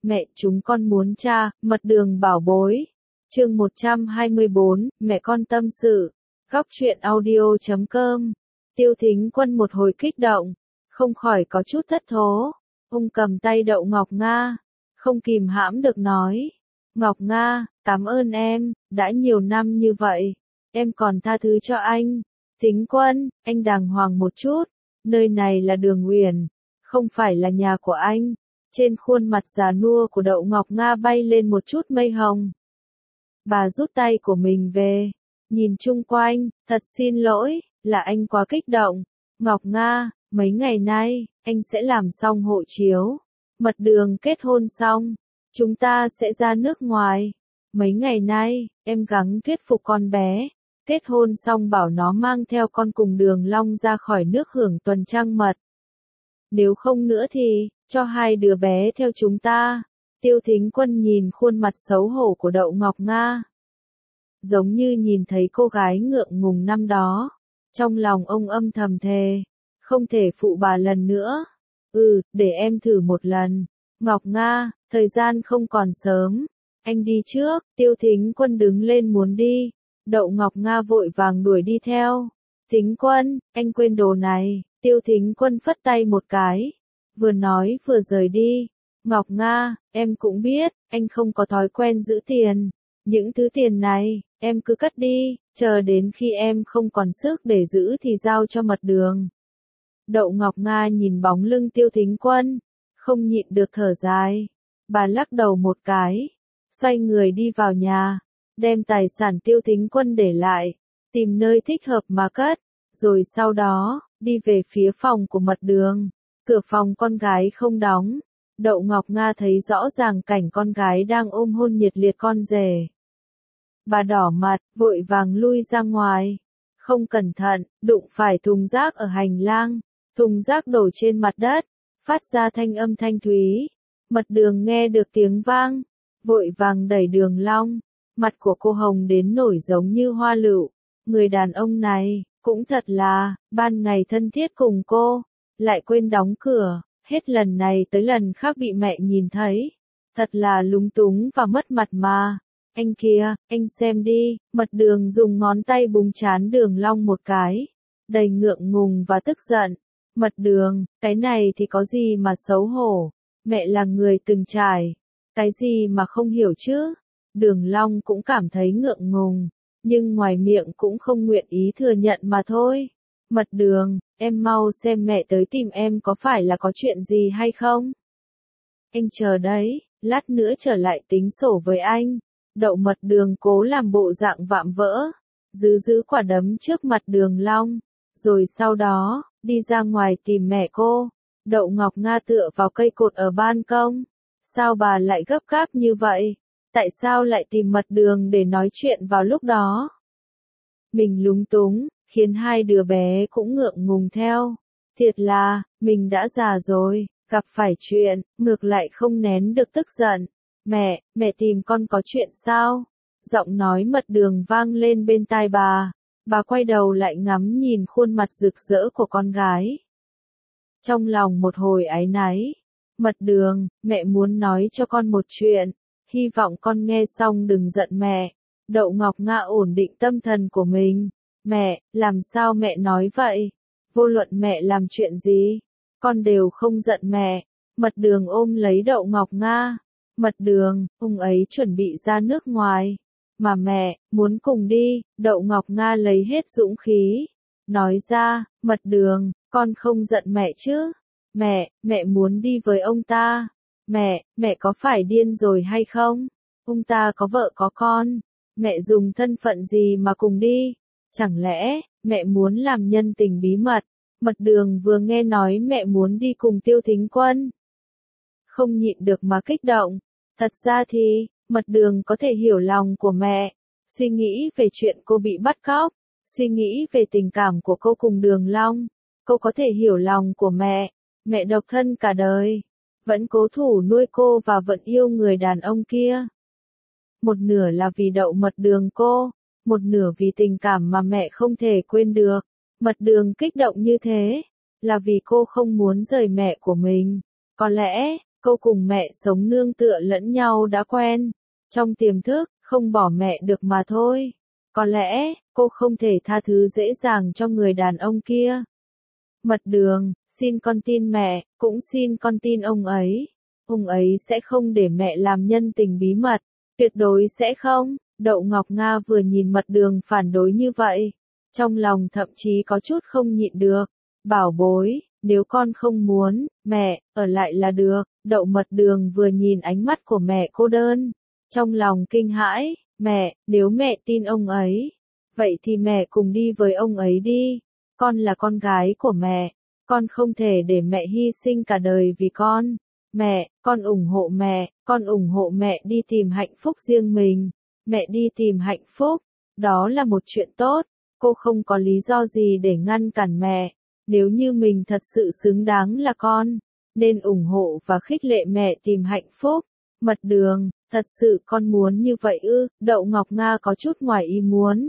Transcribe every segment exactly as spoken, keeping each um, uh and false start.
Mẹ, chúng con muốn cha, mật đường bảo bối. Chương một trăm hai mươi bốn, mẹ con tâm sự. Góc truyện audio chấm com. Tiêu Thính Quân một hồi kích động, không khỏi có chút thất thố. Ông cầm tay Đậu Ngọc Nga, không kìm hãm được nói. Ngọc Nga, cảm ơn em, đã nhiều năm như vậy, em còn tha thứ cho anh. Thính Quân, anh đàng hoàng một chút, nơi này là Đường Uyển, không phải là nhà của anh. Trên khuôn mặt già nua của Đậu Ngọc Nga bay lên một chút mây hồng. Bà rút tay của mình về, nhìn chung quanh, thật xin lỗi, là anh quá kích động. Ngọc Nga, mấy ngày nay, anh sẽ làm xong hộ chiếu, Mật Đường kết hôn xong, chúng ta sẽ ra nước ngoài. Mấy ngày nay, em gắng thuyết phục con bé, kết hôn xong bảo nó mang theo con cùng Đường Long ra khỏi nước hưởng tuần trăng mật. Nếu không nữa thì, cho hai đứa bé theo chúng ta. Tiêu Thính Quân nhìn khuôn mặt xấu hổ của Đậu Ngọc Nga, giống như nhìn thấy cô gái ngượng ngùng năm đó. Trong lòng ông âm thầm thề, không thể phụ bà lần nữa. Ừ, để em thử một lần. Ngọc Nga, thời gian không còn sớm, anh đi trước. Tiêu Thính Quân đứng lên muốn đi, Đậu Ngọc Nga vội vàng đuổi đi theo. Thính Quân, anh quên đồ này. Tiêu Thính Quân phất tay một cái, vừa nói vừa rời đi. Ngọc Nga, em cũng biết, anh không có thói quen giữ tiền. Những thứ tiền này, em cứ cất đi, chờ đến khi em không còn sức để giữ thì giao cho Mật Đường. Đậu Ngọc Nga nhìn bóng lưng Tiêu Thính Quân, không nhịn được thở dài. Bà lắc đầu một cái, xoay người đi vào nhà, đem tài sản Tiêu Thính Quân để lại, tìm nơi thích hợp mà cất, rồi sau đó, đi về phía phòng của Mật Đường. Cửa phòng con gái không đóng. Đậu Ngọc Nga thấy rõ ràng cảnh con gái đang ôm hôn nhiệt liệt con rể. Bà đỏ mặt, vội vàng lui ra ngoài. Không cẩn thận, đụng phải thùng rác ở hành lang. Thùng rác đổ trên mặt đất, phát ra thanh âm thanh thúy. Mật Đường nghe được tiếng vang, vội vàng đẩy Đường Long. Mặt của cô hồng đến nổi giống như hoa lựu. Người đàn ông này, cũng thật là, ban ngày thân thiết cùng cô, lại quên đóng cửa. Hết lần này tới lần khác bị mẹ nhìn thấy. Thật là lúng túng và mất mặt mà. Anh kia, anh xem đi. Mật Đường dùng ngón tay búng trán Đường Long một cái, đầy ngượng ngùng và tức giận. Mật Đường, cái này thì có gì mà xấu hổ. Mẹ là người từng trải. Cái gì mà không hiểu chứ. Đường Long cũng cảm thấy ngượng ngùng, nhưng ngoài miệng cũng không nguyện ý thừa nhận mà thôi. Mật Đường, em mau xem mẹ tới tìm em có phải là có chuyện gì hay không? Anh chờ đấy, lát nữa trở lại tính sổ với anh. Đậu Mật Đường cố làm bộ dạng vạm vỡ, giữ giữ quả đấm trước mặt Đường Long, rồi sau đó, đi ra ngoài tìm mẹ cô. Đậu Ngọc Nga tựa vào cây cột ở ban công. Sao bà lại gấp gáp như vậy? Tại sao lại tìm Mật Đường để nói chuyện vào lúc đó? Mình lúng túng, khiến hai đứa bé cũng ngượng ngùng theo. Thiệt là, mình đã già rồi, gặp phải chuyện, ngược lại không nén được tức giận. Mẹ, mẹ tìm con có chuyện sao? Giọng nói Mật Đường vang lên bên tai bà. Bà quay đầu lại ngắm nhìn khuôn mặt rực rỡ của con gái. Trong lòng một hồi áy náy. Mật Đường, mẹ muốn nói cho con một chuyện. Hy vọng con nghe xong đừng giận mẹ. Đậu Ngọc Nga ổn định tâm thần của mình. Mẹ, làm sao mẹ nói vậy? Vô luận mẹ làm chuyện gì, con đều không giận mẹ. Mật Đường ôm lấy Đậu Ngọc Nga. Mật Đường, ông ấy chuẩn bị ra nước ngoài. Mà mẹ, muốn cùng đi. Đậu Ngọc Nga lấy hết dũng khí, nói ra, Mật Đường, con không giận mẹ chứ? Mẹ, mẹ muốn đi với ông ta. Mẹ, mẹ có phải điên rồi hay không? Ông ta có vợ có con. Mẹ dùng thân phận gì mà cùng đi? Chẳng lẽ, mẹ muốn làm nhân tình bí mật? Mật Đường vừa nghe nói mẹ muốn đi cùng Tiêu Thính Quân, không nhịn được mà kích động. Thật ra thì, Mật Đường có thể hiểu lòng của mẹ. Suy nghĩ về chuyện cô bị bắt cóc, suy nghĩ về tình cảm của cô cùng Đường Long. Cô có thể hiểu lòng của mẹ. Mẹ độc thân cả đời, vẫn cố thủ nuôi cô và vẫn yêu người đàn ông kia. Một nửa là vì Đậu Mật Đường cô, một nửa vì tình cảm mà mẹ không thể quên được. Mật Đường kích động như thế, là vì cô không muốn rời mẹ của mình. Có lẽ, Cô cùng mẹ sống nương tựa lẫn nhau đã quen. Trong tiềm thức, không bỏ mẹ được mà thôi. Có lẽ, cô không thể tha thứ dễ dàng cho người đàn ông kia. Mật Đường, xin con tin mẹ, cũng xin con tin ông ấy. Ông ấy sẽ không để mẹ làm nhân tình bí mật. Tuyệt đối sẽ không. Đậu Ngọc Nga vừa nhìn Mật Đường phản đối như vậy. Trong lòng thậm chí có chút không nhịn được. Bảo bối, nếu con không muốn, mẹ, ở lại là được. Đậu Mật Đường vừa nhìn ánh mắt của mẹ cô đơn. Trong lòng kinh hãi, mẹ, nếu mẹ tin ông ấy, vậy thì mẹ cùng đi với ông ấy đi. Con là con gái của mẹ, con không thể để mẹ hy sinh cả đời vì con. Mẹ, con ủng hộ mẹ, con ủng hộ mẹ đi tìm hạnh phúc riêng mình. Mẹ đi tìm hạnh phúc, đó là một chuyện tốt. Cô không có lý do gì để ngăn cản mẹ. Nếu như mình thật sự xứng đáng là con, nên ủng hộ và khích lệ mẹ tìm hạnh phúc. Mật Đường, thật sự con muốn như vậy ư? Đậu Ngọc Nga có chút ngoài ý muốn.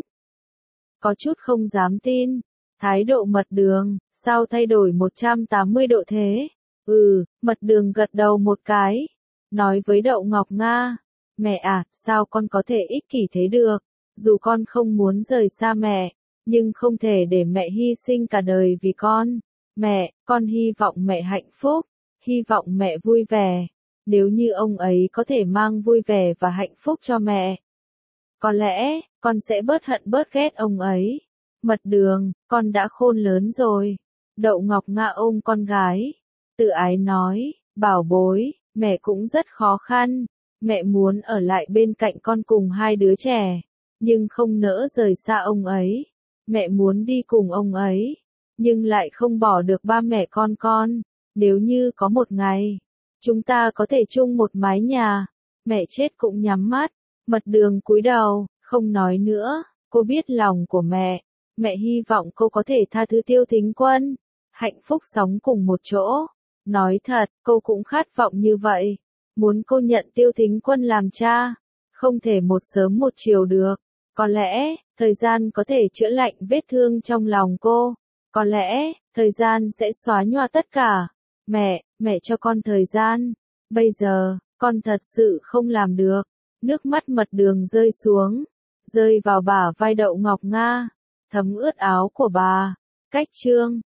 Có chút không dám tin. Thái độ Mật Đường, sao thay đổi một trăm tám mươi độ thế? Ừ, Mật Đường gật đầu một cái. Nói với Đậu Ngọc Nga. Mẹ à, sao con có thể ích kỷ thế được? Dù con không muốn rời xa mẹ, nhưng không thể để mẹ hy sinh cả đời vì con. Mẹ, con hy vọng mẹ hạnh phúc, hy vọng mẹ vui vẻ. Nếu như ông ấy có thể mang vui vẻ và hạnh phúc cho mẹ, có lẽ, con sẽ bớt hận bớt ghét ông ấy. Mật Đường, con đã khôn lớn rồi. Đậu Ngọc Nga ôm con gái. Tự ái nói, bảo bối, mẹ cũng rất khó khăn. Mẹ muốn ở lại bên cạnh con cùng hai đứa trẻ, nhưng không nỡ rời xa ông ấy. Mẹ muốn đi cùng ông ấy, nhưng lại không bỏ được ba mẹ con con. Nếu như có một ngày, chúng ta có thể chung một mái nhà, mẹ chết cũng nhắm mắt. Mật Đường cúi đầu, không nói nữa. Cô biết lòng của mẹ. Mẹ hy vọng cô có thể tha thứ Tiêu Thính Quân, hạnh phúc sống cùng một chỗ. Nói thật, cô cũng khát vọng như vậy. Muốn cô nhận Tiêu Thính Quân làm cha, không thể một sớm một chiều được. Có lẽ, thời gian có thể chữa lành vết thương trong lòng cô. Có lẽ, thời gian sẽ xóa nhòa tất cả. Mẹ, mẹ cho con thời gian. Bây giờ, con thật sự không làm được. Nước mắt Mật Đường rơi xuống, rơi vào bả vai Đậu Ngọc Nga, thấm ướt áo của bà. Cách chương